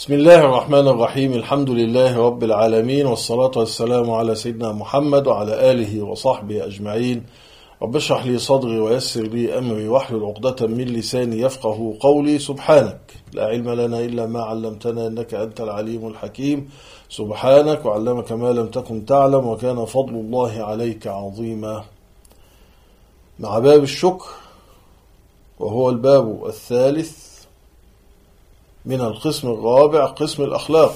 بسم الله الرحمن الرحيم. الحمد لله رب العالمين، والصلاة والسلام على سيدنا محمد وعلى آله وصحبه أجمعين. رب اشرح لي صدري ويسر لي أمري واحلل عقدة من لساني يفقه قولي. سبحانك لا علم لنا إلا ما علمتنا إنك أنت العليم الحكيم. سبحانك وعلمك ما لم تكن تعلم وكان فضل الله عليك عظيما. مع باب الشكر، وهو الباب الثالث من القسم الرابع، قسم الأخلاق،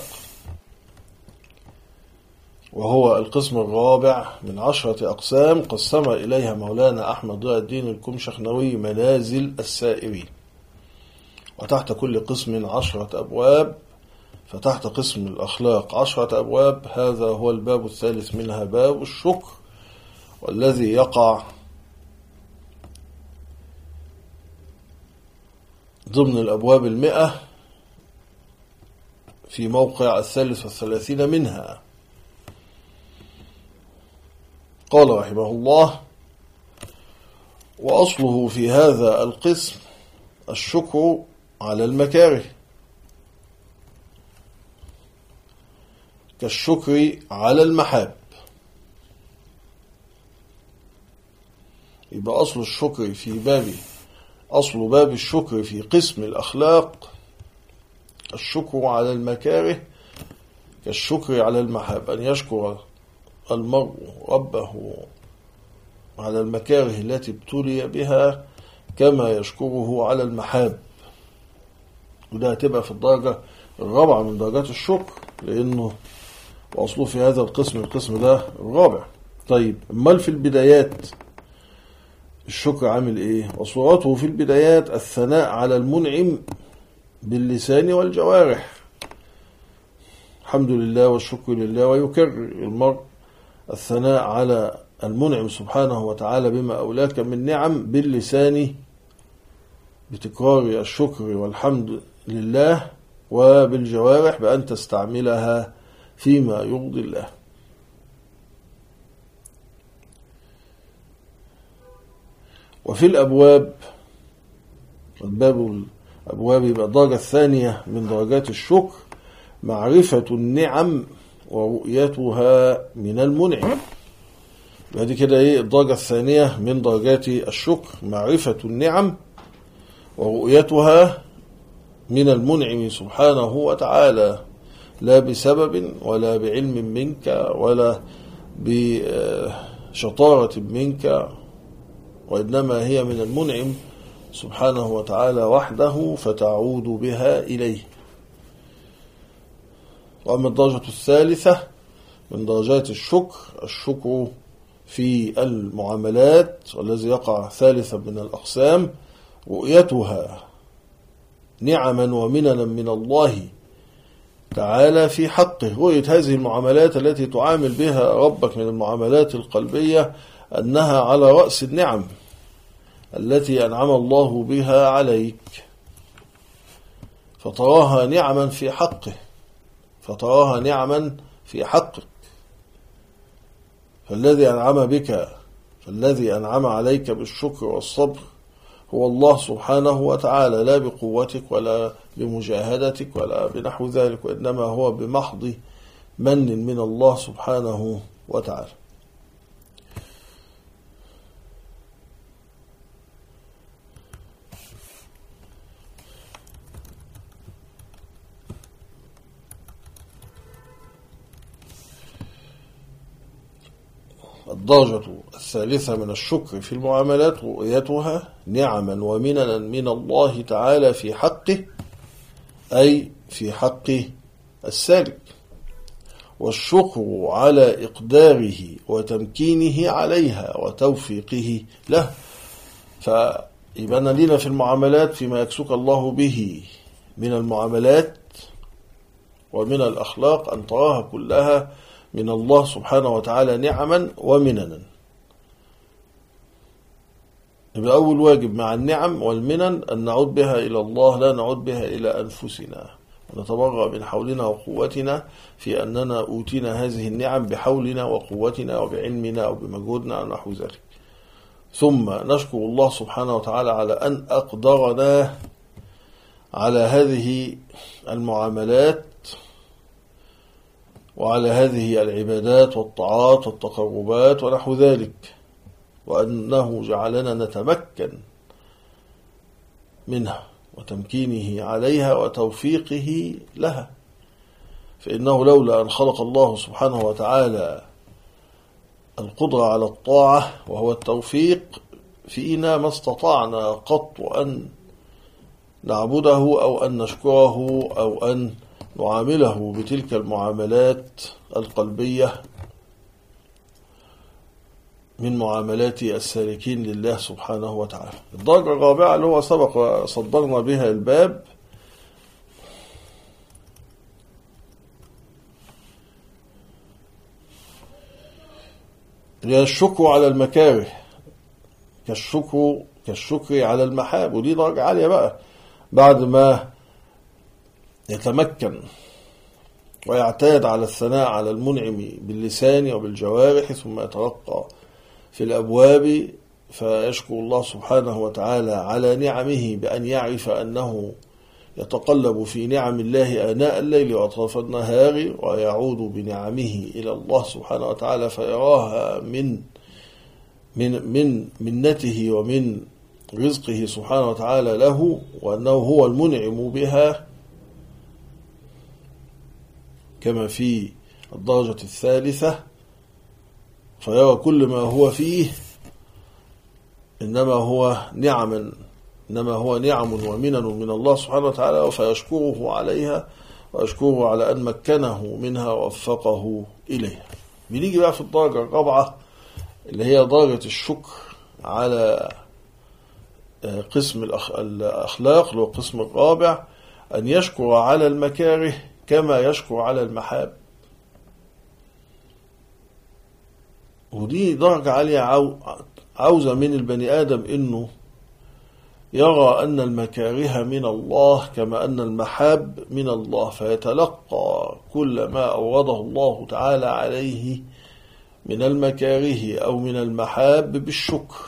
وهو القسم الرابع من 10 أقسام قسم إليها مولانا أحمد ضياء الدين الكمشخنوي منازل السائرين، وتحت كل قسم 10 أبواب، فتحت قسم الأخلاق 10 أبواب. هذا هو الباب الثالث منها، باب الشكر، والذي يقع ضمن الأبواب 100 في موقع 33 منها. قال رحمه الله: وأصله في هذا القسم الشكر على المكاره، كالشكر على المحاب. يبقى أصل باب الشكر في قسم الأخلاق الشكر على المكاره كالشكر على المحاب، أن يشكر المرء ربه على المكاره التي ابتلي بها كما يشكره على المحاب. وده هتبقى في الدرجة الرابعة من درجات الشكر، لأنه وأصله في هذا القسم ده الرابع. طيب، امال في البدايات الشكر عامل ايه؟ وصورته في البدايات الثناء على المنعم باللسان والجوارح، الحمد لله والشكر لله. ويكرر المرء الثناء على المنعم سبحانه وتعالى بما أولاك من نعم باللسان، بتكرار الشكر والحمد لله، وبالجوارح بأن تستعملها فيما يرضي الله. وفي الأبواب، الأبواب يبقى الدرجة الثانية من درجات الشكر معرفة النعم ورؤيتها من المنعم. هذه كده ايه الدرجة الثانية من درجات الشكر، معرفة النعم ورؤيتها من المنعم سبحانه وتعالى، لا بسبب ولا بعلم منك ولا بشطارة منك، وإنما هي من المنعم سبحانه وتعالى وحده، فتعود بها إليه. وأما الدرجة الثالثة من درجات الشكر في المعاملات، والذي يقع ثالثا من الأقسام، رؤيتها نعما ومننا من الله تعالى في حقه. رؤية هذه المعاملات التي تعامل بها ربك من المعاملات القلبية أنها على رأس النعم التي أنعم الله بها عليك، فتراها نعما في حقك. فالذي أنعم عليك بالشكر والصبر هو الله سبحانه وتعالى، لا بقوتك ولا بمجاهدتك ولا بنحو ذلك، وإنما هو بمحض من الله سبحانه وتعالى. الدرجة الثالثة من الشكر في المعاملات رؤيتها نعما ومننا من الله تعالى في حقه، أي في حق السالك، والشكر على إقداره وتمكينه عليها وتوفيقه له. فيبقى لنا في المعاملات فيما يكسوك الله به من المعاملات ومن الأخلاق أن تراها كلها من الله سبحانه وتعالى نعما ومننا. يبقى أول واجب مع النعم والمنن أن نعود بها إلى الله، لا نعود بها إلى أنفسنا، ونتبرأ من حولنا وقوتنا في أننا أوتينا هذه النعم بحولنا وقوتنا وبعلمنا وبمجهودنا ونحو ذلك. ثم نشكر الله سبحانه وتعالى على أن أقدرنا على هذه المعاملات وعلى هذه العبادات والطاعات والتقربات ونحو ذلك، وأنه جعلنا نتمكن منها وتمكينه عليها وتوفيقه لها. فإنه لولا أن خلق الله سبحانه وتعالى القدرة على الطاعة وهو التوفيق فينا ما استطعنا قط أن نعبده أو أن نشكره أو أن نعامله بتلك المعاملات القلبية من معاملات السالكين لله سبحانه وتعالى. الدرجة الرابعة اللي هو سبق وصدرنا بها الباب هي الشكر على المكاره كالشكر على المحاب، ودي درجة عالية بقى بعد ما يتمكن ويعتاد على الثناء على المنعم باللسان وبالجوارح، ثم يترقى في الأبواب فيشكر الله سبحانه وتعالى على نعمه بأن يعرف أنه يتقلب في نعم الله آناء الليل وأطراف النهار، ويعود بنعمه إلى الله سبحانه وتعالى فيراها من منته ومن رزقه سبحانه وتعالى له، وأنه هو المنعم بها، كما في الدرجة الثالثة، فيرى كل ما هو فيه إنما هو نعم ومنن من الله سبحانه وتعالى، فيشكره عليها ويشكره على أن مكنه منها ووفقه إليها. بنيجي بقى في الدرجة الرابعة اللي هي درجة الشكر على قسم الأخلاق، اللي هو القسم الرابع، أن يشكر على المكاره كما يشكر على المحاب. ودي درجة عالية عاوزة من البني آدم إنه يرى أن المكاره من الله كما أن المحاب من الله، فيتلقى كل ما أورده الله تعالى عليه من المكاره أو من المحاب بالشكر.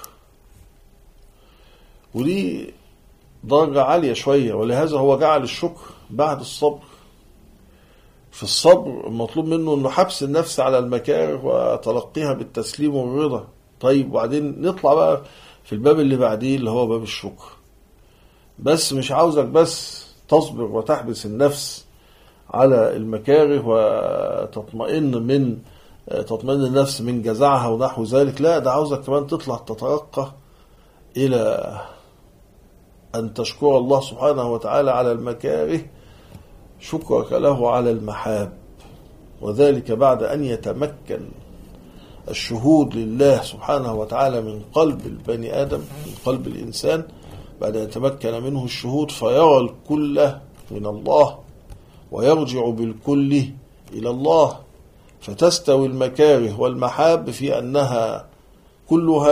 ودي درجة عالية شوية، ولهذا هو جعل الشكر بعد الصبر. في الصبر المطلوب منه أنه حبس النفس على المكاره وتلقيها بالتسليم والرضا. طيب وبعدين نطلع بقى في الباب اللي بعديه اللي هو باب الشكر. بس مش عاوزك بس تصبر وتحبس النفس على المكاره وتطمئن النفس من جزعها ونحو ذلك، لا، ده عاوزك كمان تطلع تترقى إلى أن تشكر الله سبحانه وتعالى على المكاره شكرك له على المحاب، وذلك بعد أن يتمكن الشهود لله سبحانه وتعالى من قلب البني آدم، من قلب الإنسان، بعد أن يتمكن منه الشهود فيرى الكل من الله ويرجع بالكل إلى الله، فتستوي المكاره والمحاب في أنها كلها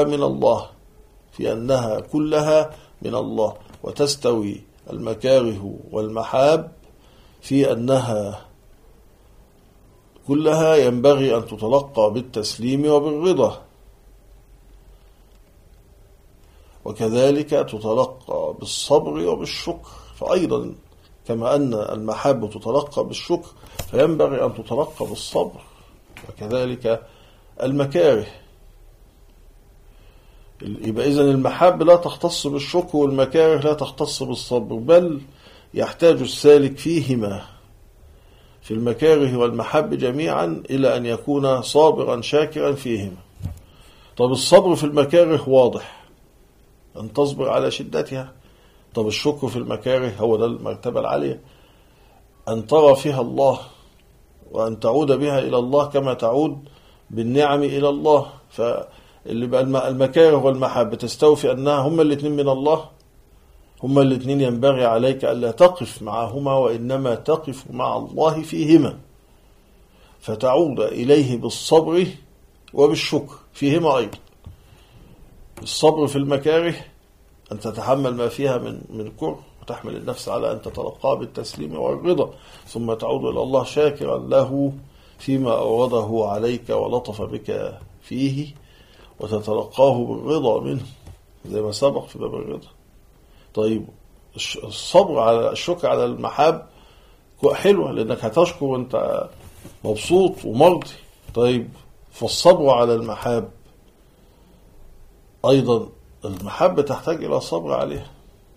من الله، وتستوي المكاره والمحاب في أنها كلها ينبغي أن تتلقى بالتسليم وبالرضا، وكذلك تتلقى بالصبر وبالشكر. فأيضا كما أن المحاب تتلقى بالشكر فينبغي أن تتلقى بالصبر، وكذلك المكاره. يبقى إذن المحاب لا تختص بالشكر والمكاره لا تختص بالصبر، بل يحتاج السالك فيهما في المكاره والمحاب جميعا إلى أن يكون صابرا شاكرا فيهما. طب الصبر في المكاره واضح، أن تصبر على شدتها. طب الشكر في المكاره هو ده المرتبة العالية، أن ترى فيها الله وأن تعود بها إلى الله كما تعود بالنعم إلى الله. فاللي بقى المكاره والمحاب تستوفي أنها هما الاثنين من الله، هما الاثنين ينبغي عليك ألا تقف معهما وإنما تقف مع الله فيهما، فتعود إليه بالصبر وبالشكر فيهما أيضا. الصبر في المكاره أن تتحمل ما فيها من كره، وتحمل النفس على أن تتلقاه بالتسليم والرضا، ثم تعود إلى الله شاكرا له فيما أورده عليك ولطف بك فيه، وتتلقاه بالرضا منه زي ما سبق في باب الرضا. طيب الصبر على الشكر على المحاب حلوة، لأنك هتشكر وأنت مبسوط ومرضي. طيب فالصبر على المحاب أيضا، المحبة تحتاج إلى صبر عليها.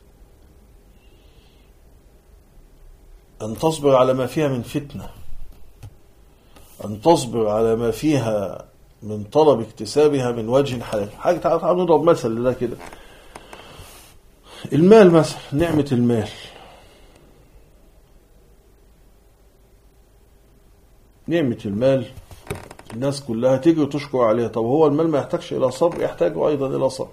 أن تصبر على ما فيها من فتنة، أن تصبر على ما فيها من طلب اكتسابها من وجه حلال. حاجة تعال نضرب مثل لده كده. المال مثلا، نعمة المال، نعمة المال الناس كلها تيجي وتشكر عليها. طب هو المال ما يحتاجش إلى صبر؟ يحتاج أيضا إلى صبر.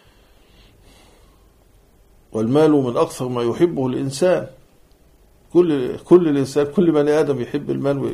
والمال من أكثر ما يحبه الإنسان. كل الإنسان، كل بني آدم يحب المال.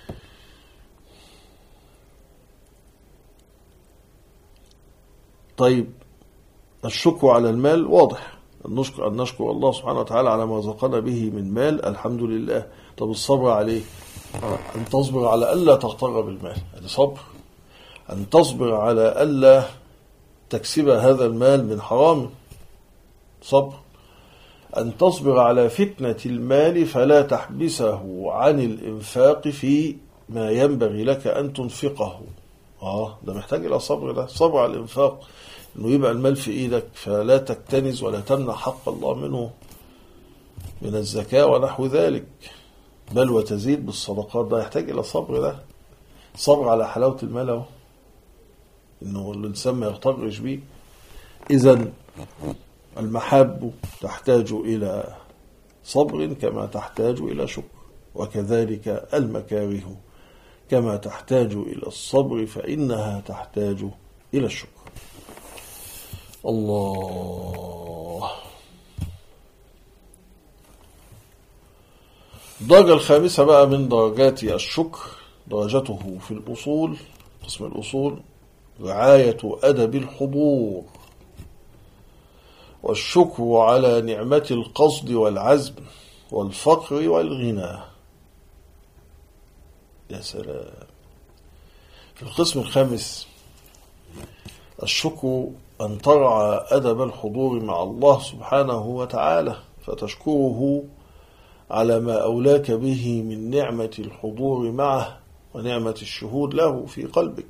طيب الشكر على المال واضح، أن نشكر الله سبحانه وتعالى على ما رزقنا به من مال، الحمد لله. طب الصبر عليه، أن تصبر على ألا تغتر بالمال، هذا صبر. أن تصبر على ألا تكسب هذا المال من حرام، صبر. أن تصبر على فتنة المال فلا تحبسه عن الإنفاق في ما ينبغي لك أن تنفقه. ده محتاج إلى صبر. ده صبر على الإنفاق، إنه يبقى المال في إيدك فلا تكتنز ولا تمنع حق الله منه من الزكاة ونحو ذلك، بل وتزيد بالصدقات. ده يحتاج إلى صبر. ده صبر على حلاوة المال، إنه الإنسان ما يغترش بيه. إذن المحاب تحتاج إلى صبر كما تحتاج إلى شكر، وكذلك المكاره كما تحتاج إلى الصبر فإنها تحتاج إلى الشكر. الله. الدرجة الخامسة بقى من درجات الشكر، درجته في الأصول، قسم الأصول، رعاية أدب الحضور، والشكر على نعمة القصد والعزم والفقر والغنى. يا سلام. في القسم الخامس الشكر أن ترعى أدب الحضور مع الله سبحانه وتعالى، فتشكره على ما أولاك به من نعمة الحضور معه ونعمة الشهود له في قلبك.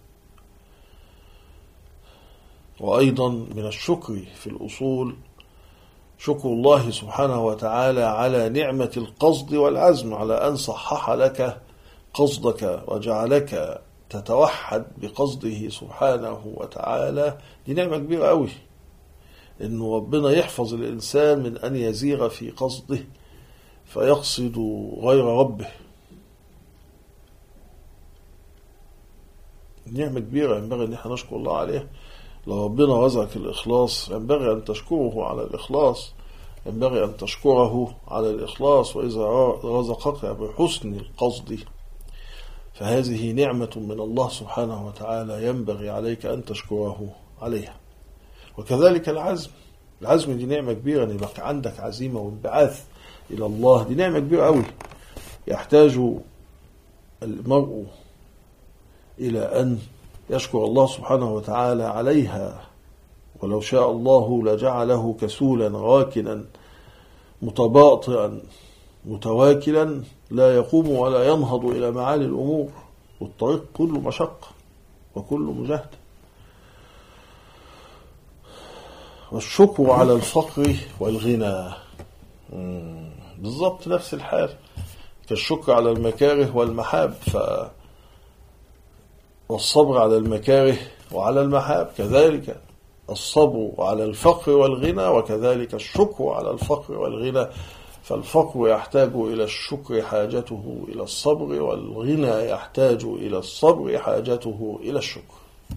وأيضا من الشكر في الأصول شكر الله سبحانه وتعالى على نعمة القصد والعزم، على أن صحح لك قصدك وجعلك تتوحد بقصده سبحانه وتعالى. دي نعمة كبيرة قوي، إنه ربنا يحفظ الإنسان من أن يزيغ في قصده فيقصد غير ربه. نعمة كبيرة ينبغي أن احنا نشكر الله عليها. لو ربنا رزقك الإخلاص ينبغي أن تشكره على الإخلاص، ينبغي أن تشكره على الإخلاص. وإذا رزقك بحسن القصد فهذه نعمة من الله سبحانه وتعالى ينبغي عليك أن تشكره عليها. وكذلك العزم دي نعمة كبيرة، أن يبقى عندك عزيمة وانبعاث إلى الله. دي نعمة كبيرة قوي، يحتاج المرء إلى أن يشكر الله سبحانه وتعالى عليها. ولو شاء الله لجعله كسولا راكنا متباطئا متواكلا لا يقوم ولا ينهض إلى معالي الأمور، والطريق كله مشقة وكله مجاهدة. والشكر على الفقر والغنى بالضبط نفس الحال كالشكر على المكاره والمحاب. والصبر على المكاره وعلى المحاب، كذلك الصبر على الفقر والغنى، وكذلك الشكر على الفقر والغنى. فالفقر يحتاج إلى الشكر حاجته إلى الصبر، والغنى يحتاج إلى الصبر حاجته إلى الشكر.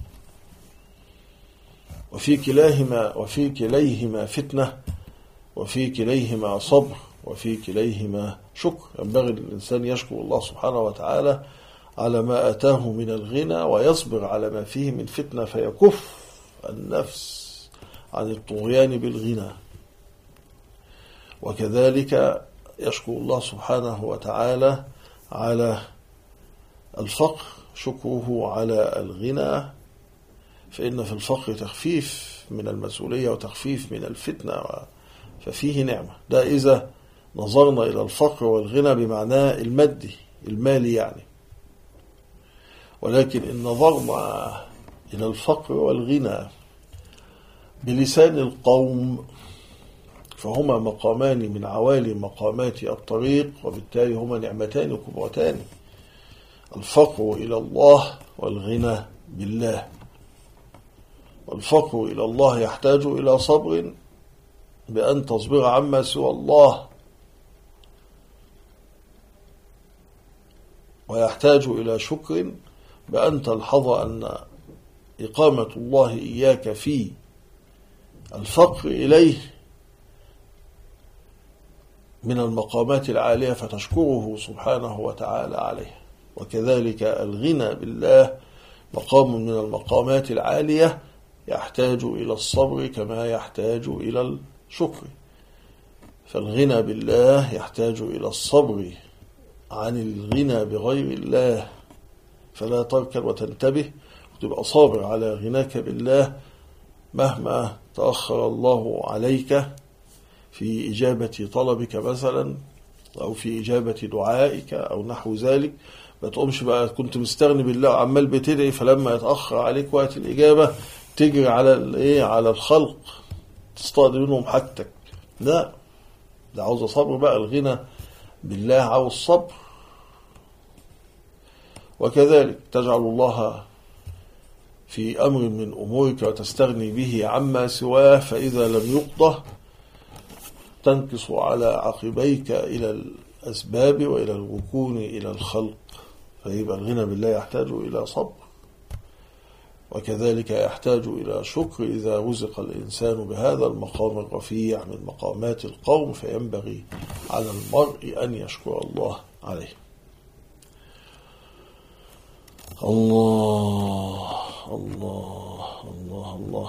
وفي كليهما فتنة، وفي كليهما صبر، وفي كليهما شكر. ينبغي الإنسان يشكر الله سبحانه وتعالى على ما آتاه من الغنى، ويصبر على ما فيه من فتنة فيكف النفس عن الطغيان بالغنى. وكذلك يشكر الله سبحانه وتعالى على الفقر، شكره على الغنى، فإن في الفقر تخفيف من المسؤولية وتخفيف من الفتنة ففيه نعمة. ده إذا نظرنا إلى الفقر والغنى بمعناه المادي المالي يعني. ولكن إن نظرنا إلى الفقر والغنى بلسان القوم فهما مقامان من عوالي مقامات الطريق، وبالتالي هما نعمتان كبرتان: الفقر إلى الله والغنى بالله. والفقر إلى الله يحتاج إلى صبر بأن تصبر عما سوى الله، ويحتاج إلى شكر بأن تلحظ أن إقامة الله إياك في الفقر إليه من المقامات العالية فتشكره سبحانه وتعالى عليه. وكذلك الغنى بالله مقام من المقامات العالية يحتاج إلى الصبر كما يحتاج إلى الشكر. فالغنى بالله يحتاج إلى الصبر عن الغنى بغير الله، فلا تركن وتنتبه وتبقى صابر على غناك بالله مهما تأخر الله عليك في إجابة طلبك مثلا، أو في إجابة دعائك أو نحو ذلك. ما تقومش بقى كنت مستغني بالله وعمال بتدعي، فلما يتأخر عليك وقت الإجابة تجري على الخلق تستقضي منهم حاجتك. لا، ده عاوز صبر بقى. الغنى بالله عاوز صبر. وكذلك تجعل الله في أمر من أمورك وتستغني به عما سواه، فإذا لم يقضى تنكص على عقبيك إلى الأسباب وإلى الركون إلى الخلق. فيبقى الغنى بالله يحتاج إلى صبر، وكذلك يحتاج إلى شكر إذا رزق الإنسان بهذا المقام الرفيع من مقامات القوم، فينبغي على المرء أن يشكر الله عليه. الله الله الله الله.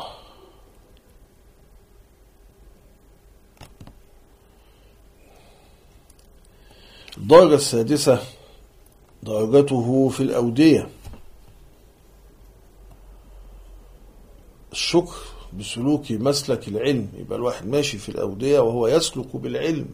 الدرجة السادسة درجته في الأودية. الشكر بسلوك مسلك العلم. يبقى الواحد ماشي في الأودية وهو يسلك بالعلم،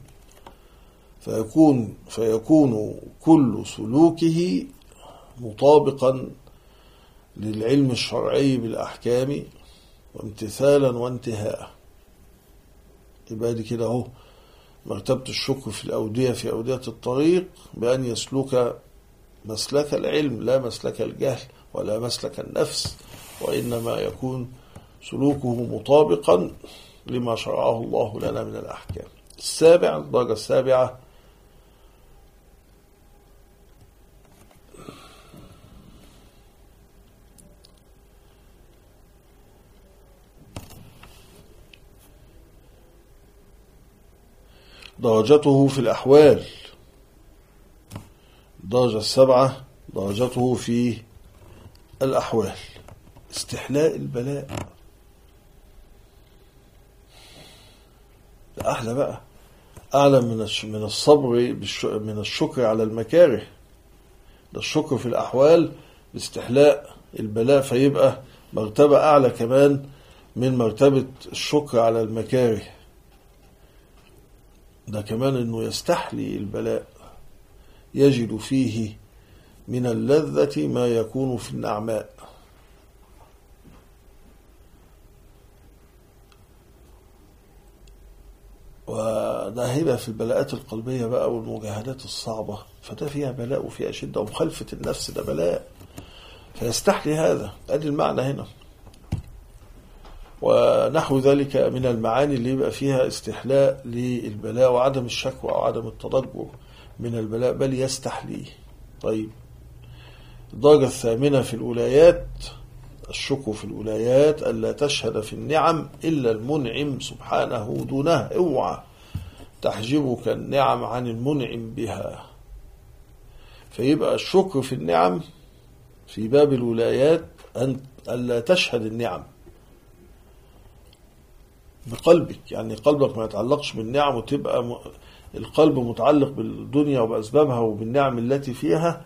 فيكون كل سلوكه مطابقا للعلم الشرعي بالأحكام وامتثالا وانتهاء. يبقى دي كده اهو مرتبة الشكر في الأودية، في أودية الطريق، بأن يسلك مسلك العلم لا مسلك الجهل ولا مسلك النفس، وإنما يكون سلوكه مطابقا لما شرعه الله لنا من الأحكام. الدرجة السابعة درجته في الأحوال. الدرجة السابعة درجته في الأحوال. استحلاء البلاء ده أحلى بقى، أعلى من الصبر من الشكر على المكاره. ده الشكر في الأحوال باستحلاء البلاء، فيبقى مرتبة أعلى كمان من مرتبة الشكر على المكاره. ده كمان أنه يستحلي البلاء، يجد فيه من اللذة ما يكون في النعماء. وده هيبقى في البلاءات القلبية بقى والمجاهدات الصعبة، فده فيها بلاء وفيها شدة، ومخالفة النفس ده بلاء، فيستحلي هذا. ادي المعنى هنا. ونحو ذلك من المعاني اللي يبقى فيها استحلاء للبلاء وعدم الشكوى أو عدم التضجر من البلاء، بل يستحليه. طيب، الدرجة الثامنة في الولايات. الشكر في الولايات ألا تشهد في النعم إلا المنعم سبحانه دونها. اوعى تحجبك النعم عن المنعم بها. فيبقى الشكر في النعم في باب الولايات أن ألا تشهد النعم بقلبك، يعني قلبك ما يتعلقش بالنعم وتبقى القلب متعلق بالدنيا وبأسبابها وبالنعم التي فيها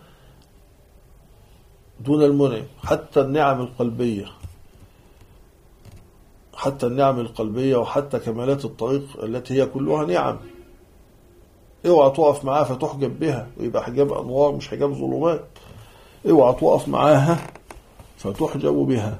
دون المنعم. حتى النعم القلبية، حتى النعم القلبية وحتى كمالات الطريق التي هي كلها نعم. اوعى تقف معاها فتحجب بها ويبقى حجاب أنوار مش حجاب ظلمات. اوعى تقف معاها فتحجب بها،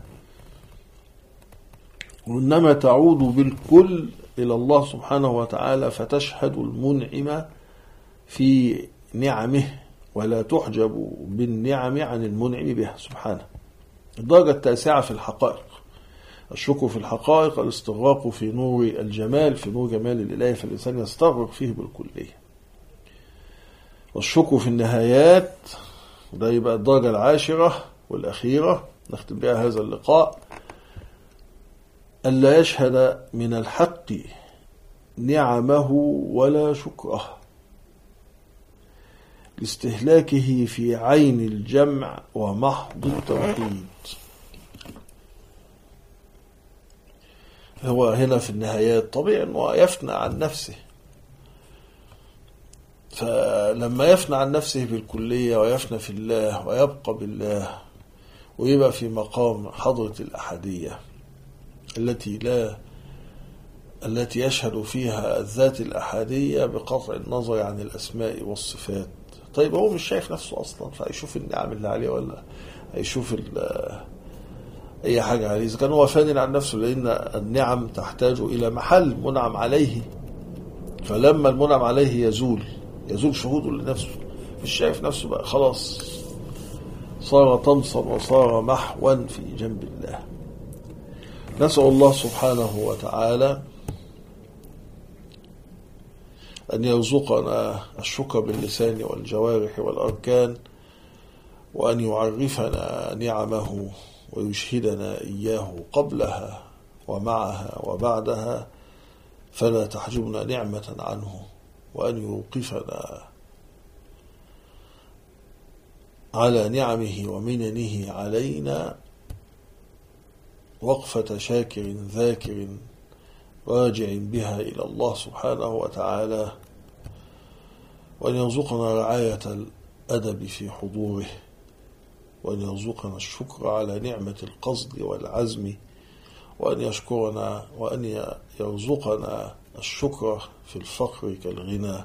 وإنما تعود بالكل إلى الله سبحانه وتعالى فتشهد المنعم في نعمه ولا تحجب بالنعم عن المنعم بها سبحانه. الدرجة التاسعة في الحقائق. الشكر في الحقائق الاستغراق في نور الجمال، في نور جمال الإله، فالإنسان يستغرق فيه بالكلية. والشكر في النهايات، وده يبقى الدرجة العاشرة والأخيرة نختم بها هذا اللقاء، ألا يشهد من الحق نعمه ولا شكره لاستهلاكه في عين الجمع ومحض التوحيد. هو هنا في النهايات طبيعي أنه يفنى عن نفسه، فلما يفنى عن نفسه بالكلية ويفنى في الله ويبقى بالله ويبقى في مقام حضرة الأحدية التي يشهد فيها الذات الأحدية بقطع النظر عن الأسماء والصفات. طيب هو مش شايف نفسه أصلا، فهيشوف النعم اللي عليه ولا هيشوف أي حاجة عليه؟ إذا كان هو فاني عن نفسه، لأن النعم تحتاج إلى محل منعم عليه، فلما المنعم عليه يزول شهوده لنفسه، مش شايف نفسه بقى، خلاص صار طمسا وصار محوا في جنب الله. نسأل الله سبحانه وتعالى أن يرزقنا الشكر باللسان والجوارح والأركان، وأن يعرفنا نعمه ويشهدنا إياه قبلها ومعها وبعدها فلا تحجبنا نعمة عنه، وأن يوقفنا على نعمه ومننه علينا وقفة شاكر ذاكر راجع بها إلى الله سبحانه وتعالى، وأن يرزقنا رعاية الأدب في حضوره، وأن يرزقنا الشكر على نعمة القصد والعزم، وأن يرزقنا الشكر في الفقر كالغنى،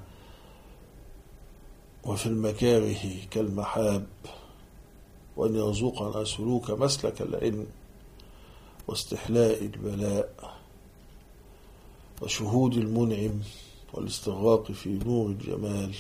وفي المكاره كالمحاب، وأن يرزقنا سلوك مسلك العلم واستحلاء البلاء وشهود المنعم والاستغراق في نور الجمال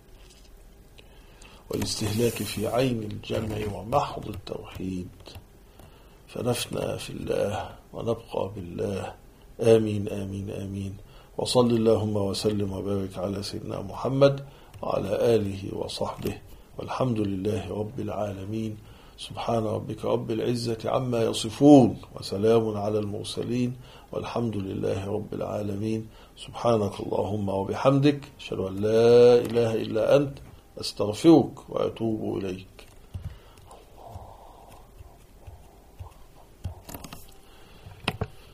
والاستهلاك في عين الجمع ومحض التوحيد، فنفنى في الله ونبقى بالله. آمين آمين آمين. وصل اللهم وسلم وبارك على سيدنا محمد وعلى آله وصحبه، والحمد لله رب العالمين. سبحان ربك رب العزة عما يصفون وسلام على المرسلين والحمد لله رب العالمين. سبحانك اللهم وبحمدك، أشهد أن لا إله إلا أنت، أستغفرك وأتوب إليك.